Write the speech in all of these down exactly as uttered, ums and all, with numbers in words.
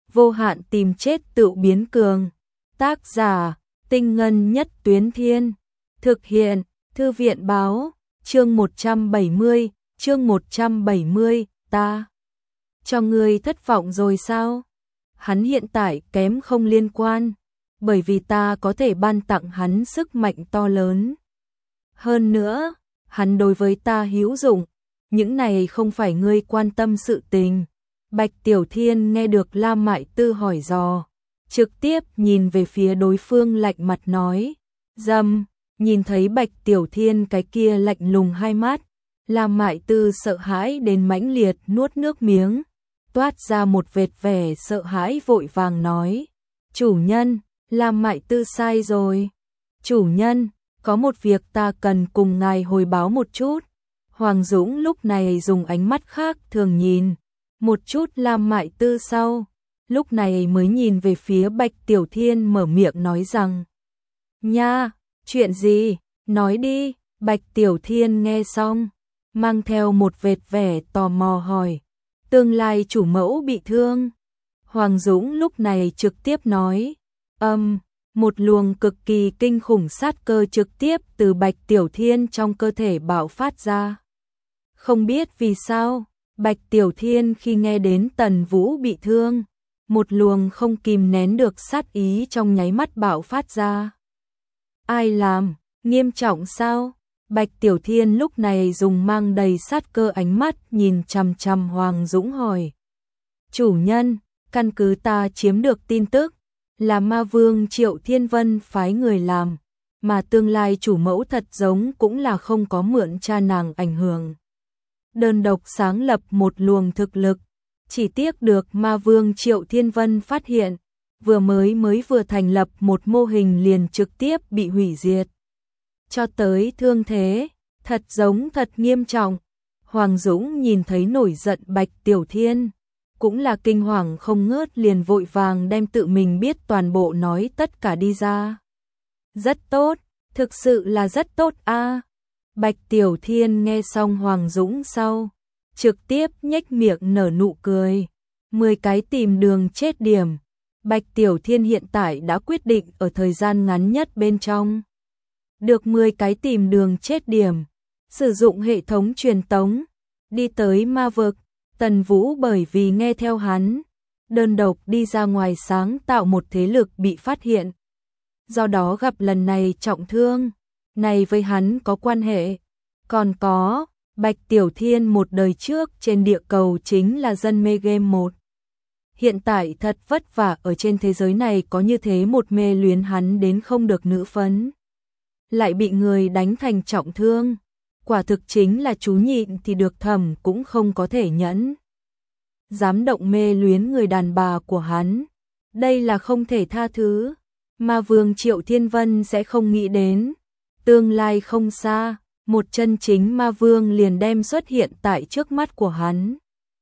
vô hạn tìm chết tự biến cường. Tác giả, Tinh Ngân Nhất Tuyến Thiên. Thực hiện, Thư viện Báo. Chương một trăm bảy mươi, chương một trăm bảy mươi, ta. Cho ngươi thất vọng rồi sao? Hắn hiện tại kém không liên quan, bởi vì ta có thể ban tặng hắn sức mạnh to lớn. Hơn nữa, hắn đối với ta hữu dụng, những này không phải ngươi quan tâm sự tình. Bạch Tiểu Thiên nghe được Lam Mại Tư hỏi dò, trực tiếp nhìn về phía đối phương lạnh mặt nói, dâm. Nhìn thấy Bạch Tiểu Thiên cái kia lạnh lùng hai mắt, Lam Mại Tư sợ hãi đến mãnh liệt nuốt nước miếng, toát ra một vệt vẻ sợ hãi vội vàng nói, chủ nhân, Lam Mại Tư sai rồi. Chủ nhân, có một việc ta cần cùng ngài hồi báo một chút. Hoàng Dũng lúc này dùng ánh mắt khác thường nhìn một chút Lam Mại Tư sau, lúc này mới nhìn về phía Bạch Tiểu Thiên mở miệng nói rằng, nha, chuyện gì, nói đi. Bạch Tiểu Thiên nghe xong, mang theo một vệt vẻ tò mò hỏi, tương lai chủ mẫu bị thương. Hoàng Dũng lúc này trực tiếp nói, âm, um, một luồng cực kỳ kinh khủng sát cơ trực tiếp từ Bạch Tiểu Thiên trong cơ thể bạo phát ra. Không biết vì sao, Bạch Tiểu Thiên khi nghe đến Tần Vũ bị thương, một luồng không kìm nén được sát ý trong nháy mắt bạo phát ra. Ai làm, nghiêm trọng sao? Bạch Tiểu Thiên lúc này dùng mang đầy sát cơ ánh mắt nhìn chằm chằm Hoàng Dũng hỏi. Chủ nhân, căn cứ ta chiếm được tin tức, là ma vương Triệu Thiên Vân phái người làm, mà tương lai chủ mẫu thật giống cũng là không có mượn cha nàng ảnh hưởng. Đơn độc sáng lập một luồng thực lực, chỉ tiếc được ma vương Triệu Thiên Vân phát hiện, vừa mới mới vừa thành lập một mô hình liền trực tiếp bị hủy diệt. Cho tới thương thế, thật giống thật nghiêm trọng. Hoàng Dũng nhìn thấy nổi giận Bạch Tiểu Thiên, cũng là kinh hoàng không ngớt, liền vội vàng đem tự mình biết toàn bộ nói tất cả đi ra. Rất tốt, thực sự là rất tốt a. À. Bạch Tiểu Thiên nghe xong Hoàng Dũng sau, trực tiếp nhếch miệng nở nụ cười. Mười cái tìm đường chết điểm. Bạch Tiểu Thiên hiện tại đã quyết định ở thời gian ngắn nhất bên trong được mười cái tìm đường chết điểm, sử dụng hệ thống truyền tống, đi tới ma vực. Tần Vũ bởi vì nghe theo hắn, đơn độc đi ra ngoài sáng tạo một thế lực bị phát hiện. Do đó gặp lần này trọng thương, này với hắn có quan hệ. Còn có, Bạch Tiểu Thiên một đời trước trên địa cầu chính là dân mê game một. Hiện tại thật vất vả ở trên thế giới này có như thế một mê luyến hắn đến không được nữ phấn. Lại bị người đánh thành trọng thương. Quả thực chính là chú nhịn thì được thầm cũng không có thể nhẫn. Dám động mê luyến người đàn bà của hắn. Đây là không thể tha thứ. Ma vương Triệu Thiên Vân sẽ không nghĩ đến. Tương lai không xa, một chân chính ma vương liền đem xuất hiện tại trước mắt của hắn.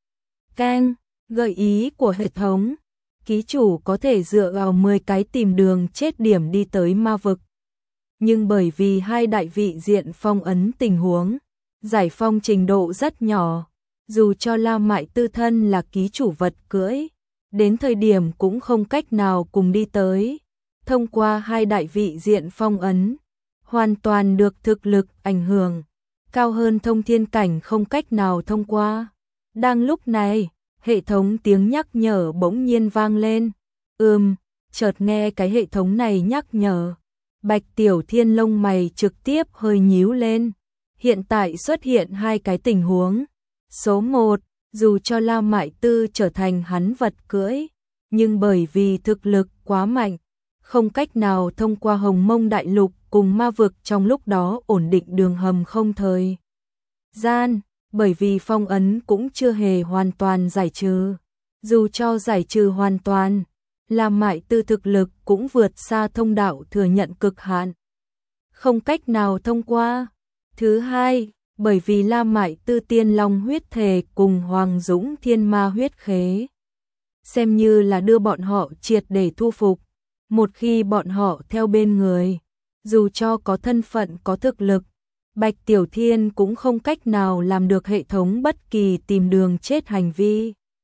Keng, gợi ý của hệ thống. Ký chủ có thể dựa vào mười cái tìm đường chết điểm đi tới ma vực. Nhưng bởi vì hai đại vị diện phong ấn tình huống, giải phong trình độ rất nhỏ, dù cho Lam Mại Tư thân là ký chủ vật cưỡi, đến thời điểm cũng không cách nào cùng đi tới. Thông qua hai đại vị diện phong ấn, hoàn toàn được thực lực ảnh hưởng, cao hơn thông thiên cảnh không cách nào thông qua. Đang lúc này, hệ thống tiếng nhắc nhở bỗng nhiên vang lên. Ừm, chợt nghe cái hệ thống này nhắc nhở. Bạch Tiểu Thiên lông mày trực tiếp hơi nhíu lên. Hiện tại xuất hiện hai cái tình huống. Số một, dù cho Lam Mại Tư trở thành hắn vật cưỡi, nhưng bởi vì thực lực quá mạnh, không cách nào thông qua Hồng Mông Đại Lục cùng ma vực trong lúc đó ổn định đường hầm không thời gian, bởi vì phong ấn cũng chưa hề hoàn toàn giải trừ. Dù cho giải trừ hoàn toàn, Lam Mại Tư thực lực cũng vượt xa thông đạo thừa nhận cực hạn, không cách nào thông qua. Thứ hai, bởi vì Lam Mại Tư tiên long huyết thể cùng Hoàng Dũng thiên ma huyết khế, xem như là đưa bọn họ triệt để thu phục. Một khi bọn họ theo bên người, dù cho có thân phận có thực lực, Bạch Tiểu Thiên cũng không cách nào làm được hệ thống bất kỳ tìm đường chết hành vi.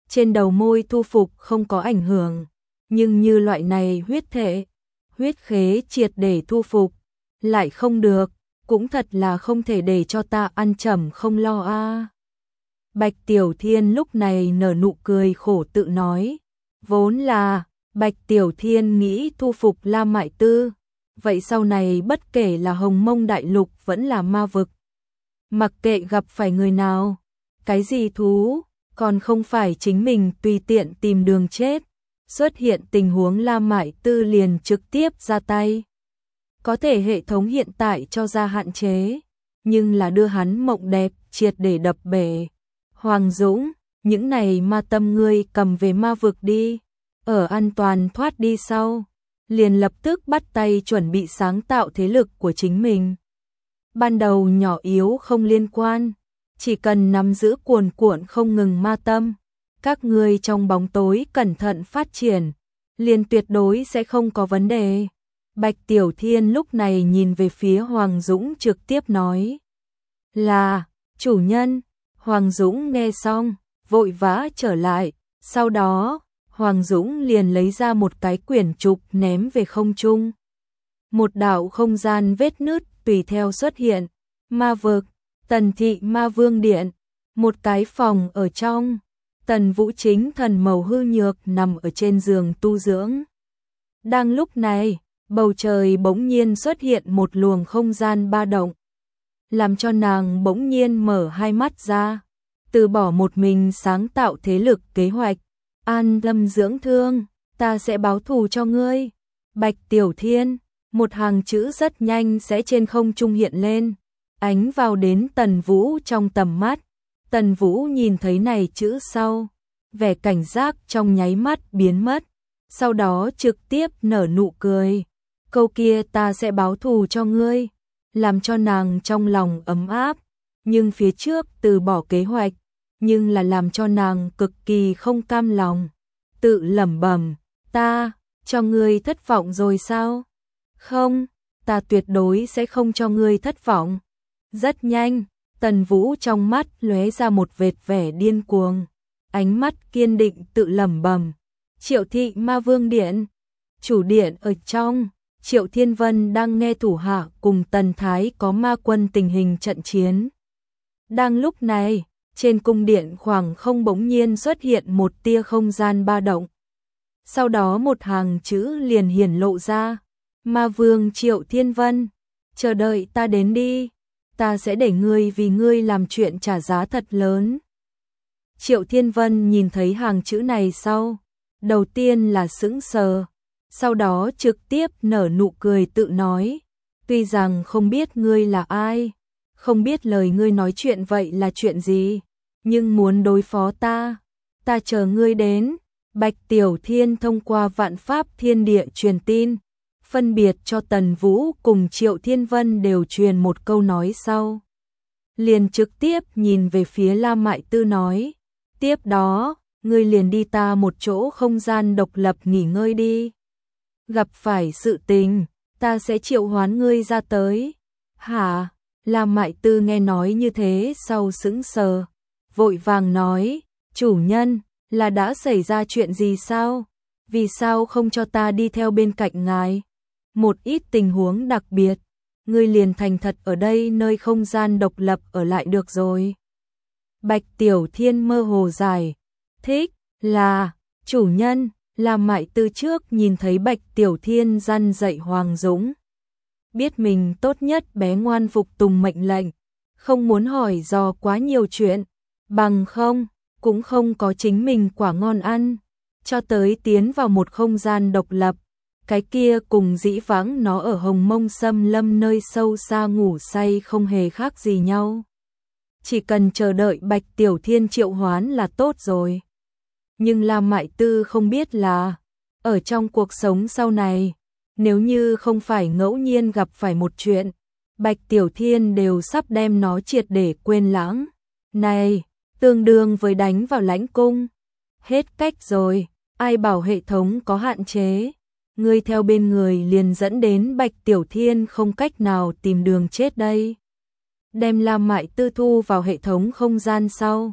trên đầu môi thu phục không có ảnh hưởng, nhưng như loại này huyết thể, huyết khế triệt để thu phục, lại không được, cũng thật là không thể để cho ta ăn chẩm không lo a. À. Bạch Tiểu Thiên lúc này nở nụ cười khổ tự nói, vốn là Bạch Tiểu Thiên nghĩ thu phục La Mại Tư, vậy sau này bất kể là Hồng Mông Đại Lục vẫn là ma vực, mặc kệ gặp phải người nào, cái gì thú, còn không phải chính mình tùy tiện tìm đường chết, xuất hiện tình huống La Mại Tư liền trực tiếp ra tay. Có thể hệ thống hiện tại cho ra hạn chế, nhưng là đưa hắn mộng đẹp triệt để đập bể. Hoàng Dũng, những này ma tâm ngươi cầm về ma vực đi, ở an toàn thoát đi sau, liền lập tức bắt tay chuẩn bị sáng tạo thế lực của chính mình. Ban đầu nhỏ yếu không liên quan, chỉ cần nắm giữ cuồn cuộn không ngừng ma tâm, các ngươi trong bóng tối cẩn thận phát triển, liền tuyệt đối sẽ không có vấn đề. Bạch Tiểu Thiên lúc này nhìn về phía Hoàng Dũng trực tiếp nói, là, chủ nhân. Hoàng Dũng nghe xong, vội vã trở lại, sau đó, Hoàng Dũng liền lấy ra một cái quyển trục ném về không trung. Một đạo không gian vết nứt tùy theo xuất hiện, ma vực, Tần Thị Ma Vương Điện, một cái phòng ở trong, Tần Vũ chính thần màu hư nhược nằm ở trên giường tu dưỡng. Đang lúc này, bầu trời bỗng nhiên xuất hiện một luồng không gian ba động, làm cho nàng bỗng nhiên mở hai mắt ra, từ bỏ một mình sáng tạo thế lực kế hoạch, an tâm dưỡng thương, ta sẽ báo thù cho ngươi. Bạch Tiểu Thiên, một hàng chữ rất nhanh sẽ trên không trung hiện lên, ánh vào đến Tần Vũ trong tầm mắt. Tần Vũ nhìn thấy này chữ sau, vẻ cảnh giác trong nháy mắt biến mất, sau đó trực tiếp nở nụ cười. Câu kia ta sẽ báo thù cho ngươi, làm cho nàng trong lòng ấm áp, nhưng phía trước từ bỏ kế hoạch, nhưng là làm cho nàng cực kỳ không cam lòng, tự lẩm bẩm, ta, cho ngươi thất vọng rồi sao? Không, ta tuyệt đối sẽ không cho ngươi thất vọng. Rất nhanh, Tần Vũ trong mắt lóe ra một vệt vẻ điên cuồng, ánh mắt kiên định tự lẩm bẩm, Triệu Thị Ma Vương Điện, chủ điện ở trong. Triệu Thiên Vân đang nghe thủ hạ cùng Tần Thái có ma quân tình hình trận chiến. Đang lúc này, trên cung điện khoảng không bỗng nhiên xuất hiện một tia không gian ba động. Sau đó một hàng chữ liền hiển lộ ra, Ma Vương Triệu Thiên Vân, chờ đợi ta đến đi, ta sẽ để ngươi vì ngươi làm chuyện trả giá thật lớn. Triệu Thiên Vân nhìn thấy hàng chữ này sau, đầu tiên là sững sờ, sau đó trực tiếp nở nụ cười tự nói, tuy rằng không biết ngươi là ai, không biết lời ngươi nói chuyện vậy là chuyện gì, nhưng muốn đối phó ta, ta chờ ngươi đến. Bạch Tiểu Thiên thông qua vạn pháp thiên địa truyền tin, phân biệt cho Tần Vũ cùng Triệu Thiên Vân đều truyền một câu nói sau. Liền trực tiếp nhìn về phía La Mại Tư nói, tiếp đó, ngươi liền đi ta một chỗ không gian độc lập nghỉ ngơi đi. Gặp phải sự tình, ta sẽ triệu hoán ngươi ra tới. Hả? La Mại Tư nghe nói như thế sau sững sờ, vội vàng nói, chủ nhân, là đã xảy ra chuyện gì sao? Vì sao không cho ta đi theo bên cạnh ngài? Một ít tình huống đặc biệt, ngươi liền thành thật ở đây nơi không gian độc lập ở lại được rồi. Bạch Tiểu Thiên mơ hồ giải thích, là, chủ nhân. La Mại Tư trước nhìn thấy Bạch Tiểu Thiên răn dạy Hoàng Dũng, biết mình tốt nhất bé ngoan phục tùng mệnh lệnh, không muốn hỏi dò quá nhiều chuyện, bằng không, cũng không có chính mình quả ngon ăn, cho tới tiến vào một không gian độc lập, cái kia cùng dĩ vãng nó ở Hồng Mông Xâm Lâm nơi sâu xa ngủ say không hề khác gì nhau. Chỉ cần chờ đợi Bạch Tiểu Thiên triệu hoán là tốt rồi. Nhưng La Mại Tư không biết là, ở trong cuộc sống sau này, nếu như không phải ngẫu nhiên gặp phải một chuyện, Bạch Tiểu Thiên đều sắp đem nó triệt để quên lãng. Này, tương đương với đánh vào lãnh cung. Hết cách rồi, ai bảo hệ thống có hạn chế. Ngươi theo bên người liền dẫn đến Bạch Tiểu Thiên không cách nào tìm đường chết đây. Đem La Mại Tư thu vào hệ thống không gian sau,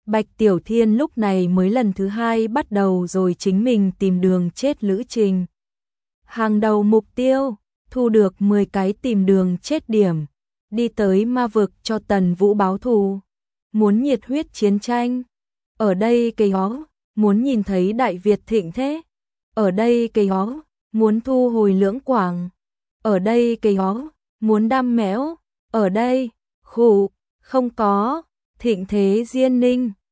Bạch Tiểu Thiên lúc này mới lần thứ hai bắt đầu rồi chính mình tìm đường chết lữ trình. Hàng đầu mục tiêu, thu được mười cái tìm đường chết điểm, đi tới ma vực cho Tần Vũ báo thù, muốn nhiệt huyết chiến tranh. Ở đây cây hó, muốn nhìn thấy Đại Việt thịnh thế. Ở đây cây hó, muốn thu hồi Lưỡng Quảng. Ở đây cây hó, muốn đam mẽo. Ở đây, khủ, không có, thịnh thế Diên Ninh.